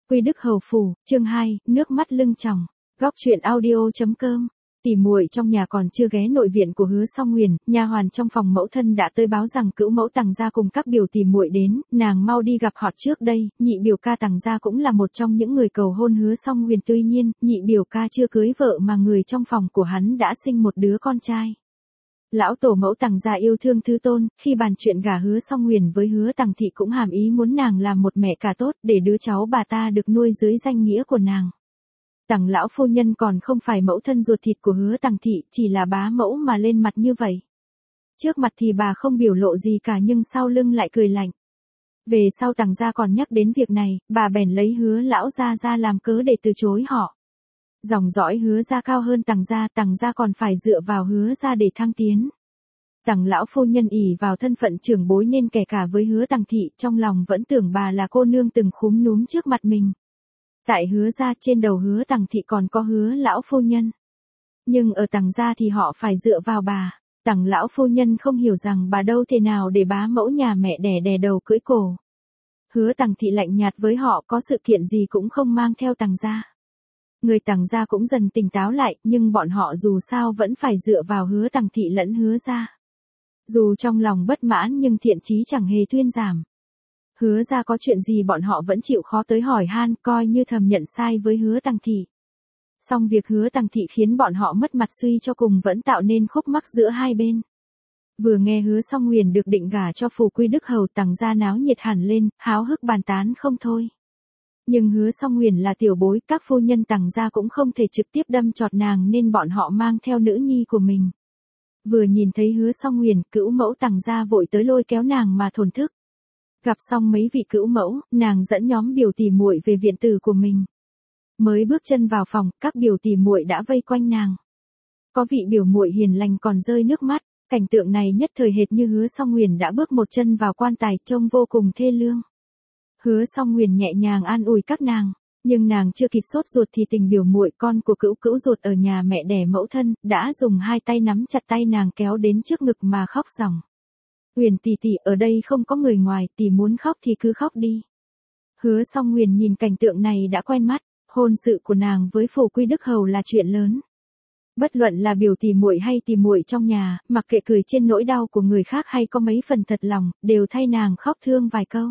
Quy Đức Hầu Phủ, chương 2, nước mắt lưng tròng. Góc truyện audio.com. Tỉ muội trong nhà còn chưa ghé nội viện của Hứa Song Nguyền, nha hoàn trong phòng mẫu thân đã tới báo rằng cữu mẫu Tằng gia cùng các biểu tỉ muội đến, nàng mau đi gặp họ trước đây. Nhị biểu ca Tằng gia cũng là một trong những người cầu hôn Hứa Song Nguyền, tuy nhiên, nhị biểu ca chưa cưới vợ mà người trong phòng của hắn đã sinh một đứa con trai. Lão tổ mẫu Tằng gia yêu thương thứ tôn, khi bàn chuyện gả Hứa Song Nguyền với Hứa Tằng thị cũng hàm ý muốn nàng làm một mẹ cả tốt, để đứa cháu bà ta được nuôi dưới danh nghĩa của nàng. Tằng lão phu nhân còn không phải mẫu thân ruột thịt của Hứa Tằng thị, chỉ là bá mẫu mà lên mặt như vậy. Trước mặt thì bà không biểu lộ gì cả nhưng sau lưng lại cười lạnh. Về sau Tằng gia còn nhắc đến việc này, bà bèn lấy Hứa lão gia ra làm cớ để từ chối họ. Dòng dõi Hứa gia cao hơn Tằng gia còn phải dựa vào Hứa gia để thăng tiến. Tằng lão phu nhân ỷ vào thân phận trưởng bối nên kể cả với Hứa Tằng thị, trong lòng vẫn tưởng bà là cô nương từng khúm núm trước mặt mình. Tại Hứa gia trên đầu Hứa Tằng thị còn có Hứa lão phu nhân. Nhưng ở Tằng gia thì họ phải dựa vào bà. Tằng lão phu nhân không hiểu rằng bà đâu thể nào để bá mẫu nhà mẹ đẻ đầu cưỡi cổ. Hứa Tằng thị lạnh nhạt với họ, có sự kiện gì cũng không mang theo Tằng gia. Người Tằng gia cũng dần tỉnh táo lại, nhưng bọn họ dù sao vẫn phải dựa vào Hứa Tằng thị lẫn Hứa gia. Dù trong lòng bất mãn nhưng thiện chí chẳng hề thuyên giảm. Hứa gia có chuyện gì bọn họ vẫn chịu khó tới hỏi han, coi như thầm nhận sai với Hứa Tằng thị. Song việc Hứa Tằng thị khiến bọn họ mất mặt suy cho cùng vẫn tạo nên khúc mắc giữa hai bên. Vừa nghe Hứa Song Nguyền được định gả cho phủ Quy Đức Hầu, Tằng gia náo nhiệt hẳn lên, háo hức bàn tán không thôi. Nhưng Hứa Song Nguyền là tiểu bối, các phu nhân Tằng gia cũng không thể trực tiếp đâm chọt nàng nên bọn họ mang theo nữ nhi của mình. Vừa nhìn thấy Hứa Song Nguyền, cữu mẫu Tằng gia vội tới lôi kéo nàng mà thổn thức. Gặp xong mấy vị cữu mẫu, nàng dẫn nhóm biểu tỉ muội về viện tử của mình. Mới bước chân vào phòng, các biểu tỉ muội đã vây quanh nàng. Có vị biểu muội hiền lành còn rơi nước mắt, cảnh tượng này nhất thời hệt như Hứa Song Nguyền đã bước một chân vào quan tài, trông vô cùng thê lương. Hứa Song Nguyền nhẹ nhàng an ủi các nàng, nhưng nàng chưa kịp sốt ruột thì tình biểu muội con của cữu ruột ở nhà mẹ đẻ mẫu thân đã dùng hai tay nắm chặt tay nàng kéo đến trước ngực mà khóc ròng. Nguyền tỷ tỷ, ở đây không có người ngoài, tỷ muốn khóc thì cứ khóc đi. Hứa Song Nguyền nhìn cảnh tượng này đã quen mắt, hôn sự của nàng với phủ Quy Đức Hầu là chuyện lớn. Bất luận là biểu tỉ muội hay tỉ muội trong nhà, mặc kệ cười trên nỗi đau của người khác hay có mấy phần thật lòng, đều thay nàng khóc thương vài câu.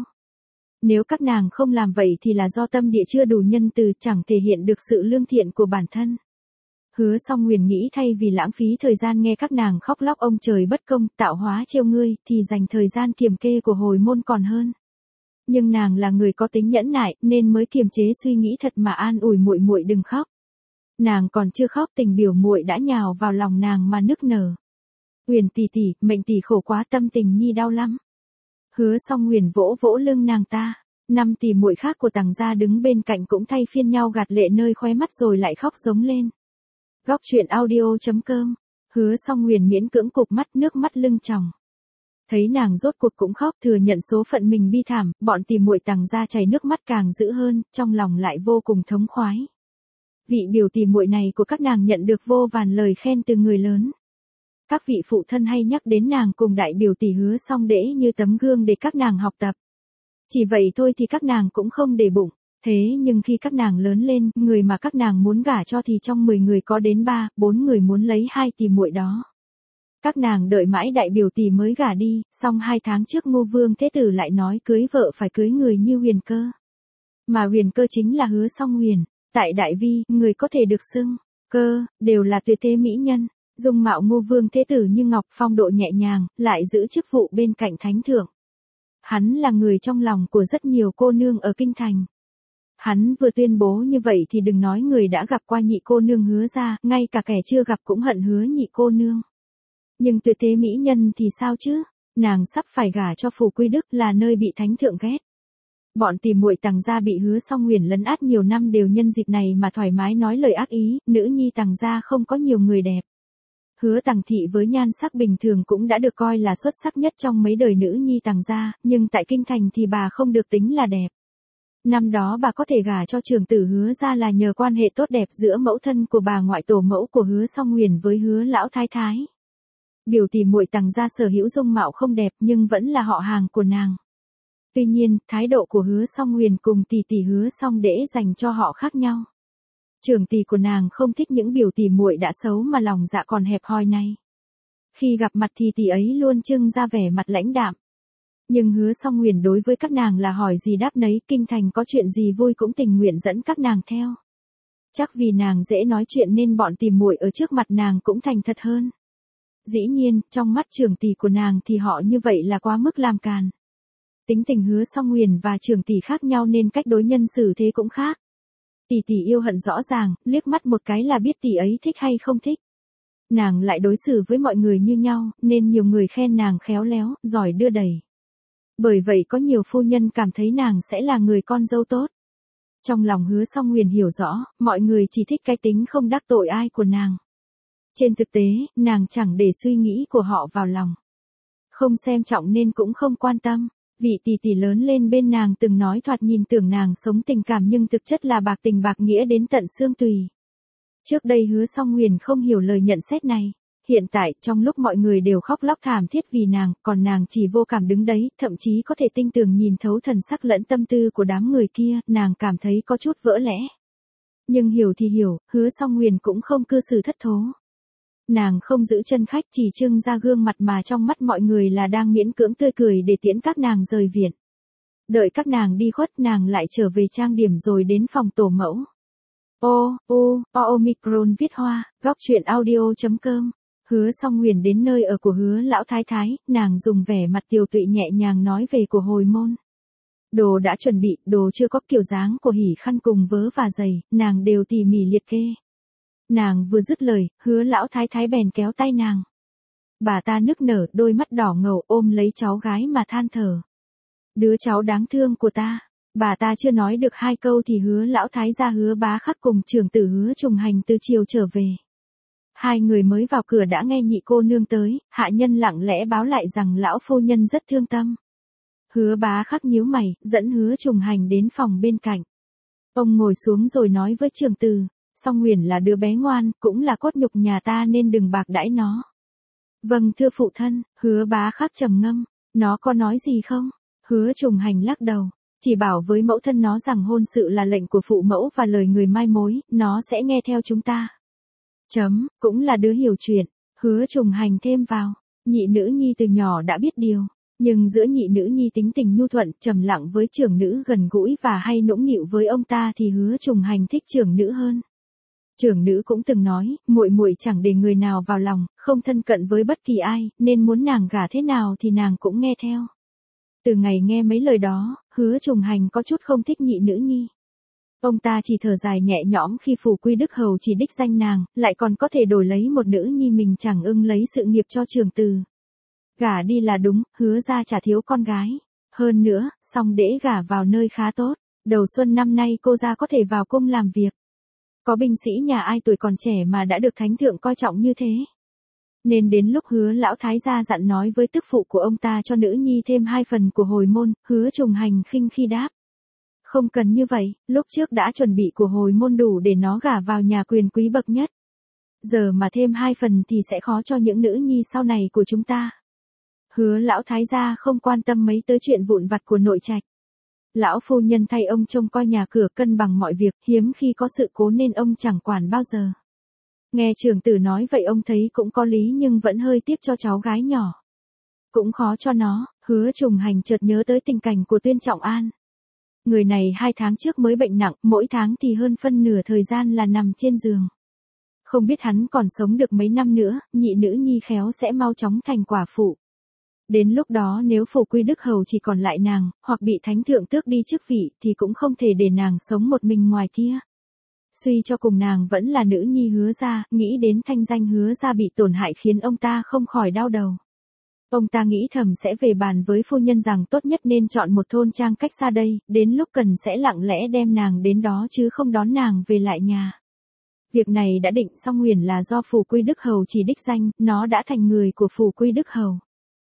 Nếu các nàng không làm vậy thì là do tâm địa chưa đủ nhân từ, chẳng thể hiện được sự lương thiện của bản thân. Hứa Song Nguyền nghĩ thay vì lãng phí thời gian nghe các nàng khóc lóc ông trời bất công, tạo hóa trêu ngươi, thì dành thời gian kiềm kê của hồi môn còn hơn. Nhưng nàng là người có tính nhẫn nại nên mới kiềm chế suy nghĩ thật mà an ủi muội muội đừng khóc. Nàng còn chưa khóc, tình biểu muội đã nhào vào lòng nàng mà nức nở. Nguyền tỷ tỷ, mệnh tỷ khổ quá, tâm tình nhi đau lắm. Hứa Song Nguyền vỗ vỗ lưng nàng ta. 5 tỷ muội khác của Tằng gia đứng bên cạnh cũng thay phiên nhau gạt lệ nơi khóe mắt rồi lại khóc giống lên. Góc truyện audio.com. Hứa Song Nguyền miễn cưỡng cụp mắt, nước mắt lưng tròng. Thấy nàng rốt cuộc cũng khóc, thừa nhận số phận mình bi thảm, bọn tỉ muội Tằng gia chảy nước mắt càng dữ hơn, trong lòng lại vô cùng thống khoái. Vị biểu tỉ muội này của các nàng nhận được vô vàn lời khen từ người lớn. Các vị phụ thân hay nhắc đến nàng cùng đại biểu tỷ Hứa Song Đễ như tấm gương để các nàng học tập. Chỉ vậy thôi thì các nàng cũng không để bụng. Thế nhưng khi các nàng lớn lên, người mà các nàng muốn gả cho thì trong 10 người có đến 3-4 người muốn lấy hai tỉ muội đó. Các nàng đợi mãi đại biểu tỷ mới gả đi, xong 2 tháng trước Ngô Vương Thế Tử lại nói cưới vợ phải cưới người như Huyền Cơ. Mà Huyền Cơ chính là Hứa Song Nguyền. Tại Đại Vi, người có thể được xưng Cơ đều là tuyệt thế mỹ nhân. Dung mạo Ngô Vương Thế Tử như ngọc, phong độ nhẹ nhàng, lại giữ chức vụ bên cạnh thánh thượng. Hắn là người trong lòng của rất nhiều cô nương ở kinh thành. Hắn vừa tuyên bố như vậy thì đừng nói người đã gặp qua nhị cô nương Hứa gia, ngay cả kẻ chưa gặp cũng hận Hứa nhị cô nương. Nhưng tuyệt thế mỹ nhân thì sao chứ? Nàng sắp phải gả cho phủ Quy Đức, là nơi bị thánh thượng ghét. Bọn tỉ muội Tằng gia bị Hứa Song Nguyền lấn át nhiều năm đều nhân dịp này mà thoải mái nói lời ác ý, nữ nhi Tằng gia không có nhiều người đẹp. Hứa Tằng thị với nhan sắc bình thường cũng đã được coi là xuất sắc nhất trong mấy đời nữ nhi Tằng gia, nhưng tại kinh thành thì bà không được tính là đẹp. Năm đó bà có thể gả cho trưởng tử Hứa gia là nhờ quan hệ tốt đẹp giữa mẫu thân của bà ngoại tổ mẫu của Hứa Song Nguyền với Hứa lão thái thái. Biểu tỉ muội Tằng gia sở hữu dung mạo không đẹp nhưng vẫn là họ hàng của nàng. Tuy nhiên, thái độ của Hứa Song Huyền cùng tỷ tỷ Hứa Song Đễ dành cho họ khác nhau. Trưởng tỷ của nàng không thích những biểu tỷ muội đã xấu mà lòng dạ còn hẹp hòi này. Khi gặp mặt thì tỷ ấy luôn trưng ra vẻ mặt lãnh đạm. Nhưng Hứa Song Huyền đối với các nàng là hỏi gì đáp nấy, kinh thành có chuyện gì vui cũng tình nguyện dẫn các nàng theo. Chắc vì nàng dễ nói chuyện nên bọn tỷ muội ở trước mặt nàng cũng thành thật hơn. Dĩ nhiên, trong mắt trưởng tỷ của nàng thì họ như vậy là quá mức làm càn. Tính tình Hứa Song Huyền và trưởng tỷ khác nhau nên cách đối nhân xử thế cũng khác. Tỷ tỷ yêu hận rõ ràng, liếc mắt một cái là biết tỷ ấy thích hay không thích. Nàng lại đối xử với mọi người như nhau, nên nhiều người khen nàng khéo léo, giỏi đưa đẩy. Bởi vậy có nhiều phu nhân cảm thấy nàng sẽ là người con dâu tốt. Trong lòng Hứa Song Huyền hiểu rõ, mọi người chỉ thích cái tính không đắc tội ai của nàng. Trên thực tế, nàng chẳng để suy nghĩ của họ vào lòng. Không xem trọng nên cũng không quan tâm. Vị tỷ tỷ lớn lên bên nàng từng nói thoạt nhìn tưởng nàng sống tình cảm nhưng thực chất là bạc tình bạc nghĩa đến tận xương tùy. Trước đây Hứa Song Huyền không hiểu lời nhận xét này. Hiện tại, trong lúc mọi người đều khóc lóc thảm thiết vì nàng, còn nàng chỉ vô cảm đứng đấy, thậm chí có thể tinh tường nhìn thấu thần sắc lẫn tâm tư của đám người kia, nàng cảm thấy có chút vỡ lẽ. Nhưng hiểu thì hiểu, Hứa Song Huyền cũng không cư xử thất thố. Nàng không giữ chân khách, chỉ trưng ra gương mặt mà trong mắt mọi người là đang miễn cưỡng tươi cười để tiễn các nàng rời viện. Đợi các nàng đi khuất, nàng lại trở về trang điểm rồi đến phòng tổ mẫu. Omicron viết hoa, góc truyện audio.com. Hứa Song Huyền đến nơi ở của Hứa lão thái thái, nàng dùng vẻ mặt tiều tụy nhẹ nhàng nói về của hồi môn. Đồ đã chuẩn bị, đồ chưa có kiểu dáng của hỉ khăn cùng vớ và giày, nàng đều tỉ mỉ liệt kê. Nàng vừa dứt lời, Hứa lão thái thái bèn kéo tay nàng. Bà ta nức nở, đôi mắt đỏ ngầu ôm lấy cháu gái mà than thở. Đứa cháu đáng thương của ta. Bà ta chưa nói được hai câu thì Hứa lão thái gia Hứa Bá Khắc cùng trưởng tử Hứa Trùng Hành từ chiều trở về. Hai người mới vào cửa đã nghe nhị cô nương tới, hạ nhân lặng lẽ báo lại rằng lão phu nhân rất thương tâm. Hứa Bá Khắc nhíu mày, dẫn Hứa Trùng Hành đến phòng bên cạnh. Ông ngồi xuống rồi nói với trưởng tử, Song Huyền là đứa bé ngoan, cũng là cốt nhục nhà ta nên đừng bạc đãi nó. Vâng thưa phụ thân, Hứa Bá Khắc trầm ngâm, nó có nói gì không? Hứa Trùng Hành lắc đầu, chỉ bảo với mẫu thân nó rằng hôn sự là lệnh của phụ mẫu và lời người mai mối, nó sẽ nghe theo chúng ta. Cũng là đứa hiểu chuyện, Hứa Trùng Hành thêm vào, nhị nữ nhi từ nhỏ đã biết điều, nhưng giữa nhị nữ nhi tính tình nhu thuận, trầm lặng với trưởng nữ gần gũi và hay nũng nịu với ông ta thì Hứa Trùng Hành thích trưởng nữ hơn. Trưởng nữ cũng từng nói, muội muội chẳng để người nào vào lòng, không thân cận với bất kỳ ai, nên muốn nàng gả thế nào thì nàng cũng nghe theo. Từ ngày nghe mấy lời đó, Hứa Trùng Hành có chút không thích nhị nữ nhi. Ông ta chỉ thở dài nhẹ nhõm khi Phủ Quy Đức Hầu chỉ đích danh nàng, lại còn có thể đổi lấy một nữ nhi mình chẳng ưng lấy sự nghiệp cho trưởng tử. Gả đi là đúng, Hứa ra chả thiếu con gái. Hơn nữa, Song Đễ gả vào nơi khá tốt, đầu xuân năm nay cô ra có thể vào cung làm việc. Có binh sĩ nhà ai tuổi còn trẻ mà đã được thánh thượng coi trọng như thế. Nên đến lúc Hứa lão thái gia dặn nói với tức phụ của ông ta cho nữ nhi thêm 2 phần của hồi môn, Hứa Trùng Hành khinh khi đáp. Không cần như vậy, lúc trước đã chuẩn bị của hồi môn đủ để nó gả vào nhà quyền quý bậc nhất. Giờ mà thêm 2 phần thì sẽ khó cho những nữ nhi sau này của chúng ta. Hứa lão thái gia không quan tâm mấy tới chuyện vụn vặt của nội trạch. Lão phu nhân thay ông trông coi nhà cửa cân bằng mọi việc, hiếm khi có sự cố nên ông chẳng quản bao giờ. Nghe trưởng tử nói vậy ông thấy cũng có lý nhưng vẫn hơi tiếc cho cháu gái nhỏ. Cũng khó cho nó, Hứa Trùng Hành chợt nhớ tới tình cảnh của Tuyên Trọng An. Người này 2 tháng trước mới bệnh nặng, mỗi tháng thì hơn phân nửa thời gian là nằm trên giường. Không biết hắn còn sống được mấy năm nữa, nhị nữ nhi khéo sẽ mau chóng thành quả phụ. Đến lúc đó nếu Phủ Quy Đức Hầu chỉ còn lại nàng, hoặc bị thánh thượng tước đi chức vị thì cũng không thể để nàng sống một mình ngoài kia. Suy cho cùng nàng vẫn là nữ nhi Hứa gia, nghĩ đến thanh danh Hứa gia bị tổn hại khiến ông ta không khỏi đau đầu. Ông ta nghĩ thầm sẽ về bàn với phu nhân rằng tốt nhất nên chọn một thôn trang cách xa đây, đến lúc cần sẽ lặng lẽ đem nàng đến đó chứ không đón nàng về lại nhà. Việc này đã định xong Huyền là do Phủ Quy Đức Hầu chỉ đích danh, nó đã thành người của Phủ Quy Đức Hầu.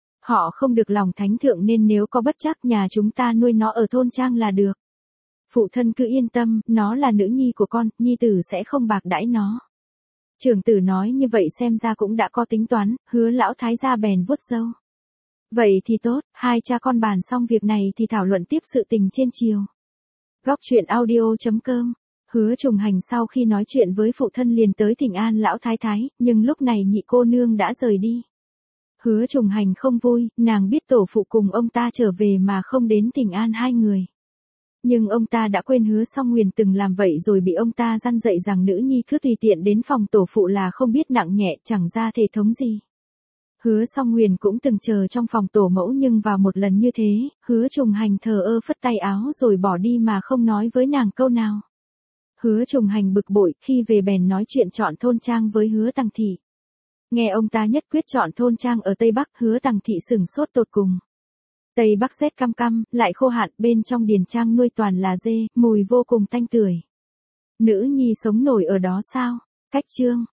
Họ không được lòng thánh thượng nên nếu có bất trắc nhà chúng ta nuôi nó ở thôn trang là được. Phụ thân cứ yên tâm, nó là nữ nhi của con, nhi tử sẽ không bạc đãi nó. Trưởng tử nói như vậy xem ra cũng đã có tính toán, Hứa lão thái gia bèn vuốt râu. Vậy thì tốt, hai cha con bàn xong việc này thì thảo luận tiếp sự tình trên chiều. Góc truyện audio.com. Hứa Trùng Hành sau khi nói chuyện với phụ thân liền tới thỉnh an lão thái thái, nhưng lúc này nhị cô nương đã rời đi. Hứa Trùng Hành không vui, nàng biết tổ phụ cùng ông ta trở về mà không đến thỉnh an hai người. Nhưng ông ta đã quên Hứa Song Nguyền từng làm vậy rồi bị ông ta răn dạy rằng nữ nhi cứ tùy tiện đến phòng tổ phụ là không biết nặng nhẹ, chẳng ra thể thống gì. Hứa Song Nguyền cũng từng chờ trong phòng tổ mẫu nhưng vào một lần như thế, Hứa Trùng Hành thờ ơ phất tay áo rồi bỏ đi mà không nói với nàng câu nào. Hứa Trùng Hành bực bội, khi về bèn nói chuyện chọn thôn trang với Hứa Tằng Thị. Nghe ông ta nhất quyết chọn thôn trang ở Tây Bắc, Hứa Tằng Thị sửng sốt tột cùng. Tây Bắc rét căm căm, lại khô hạn, bên trong điền trang nuôi toàn là dê, mùi vô cùng tanh tưởi. Nữ nhi sống nổi ở đó sao? Cách chương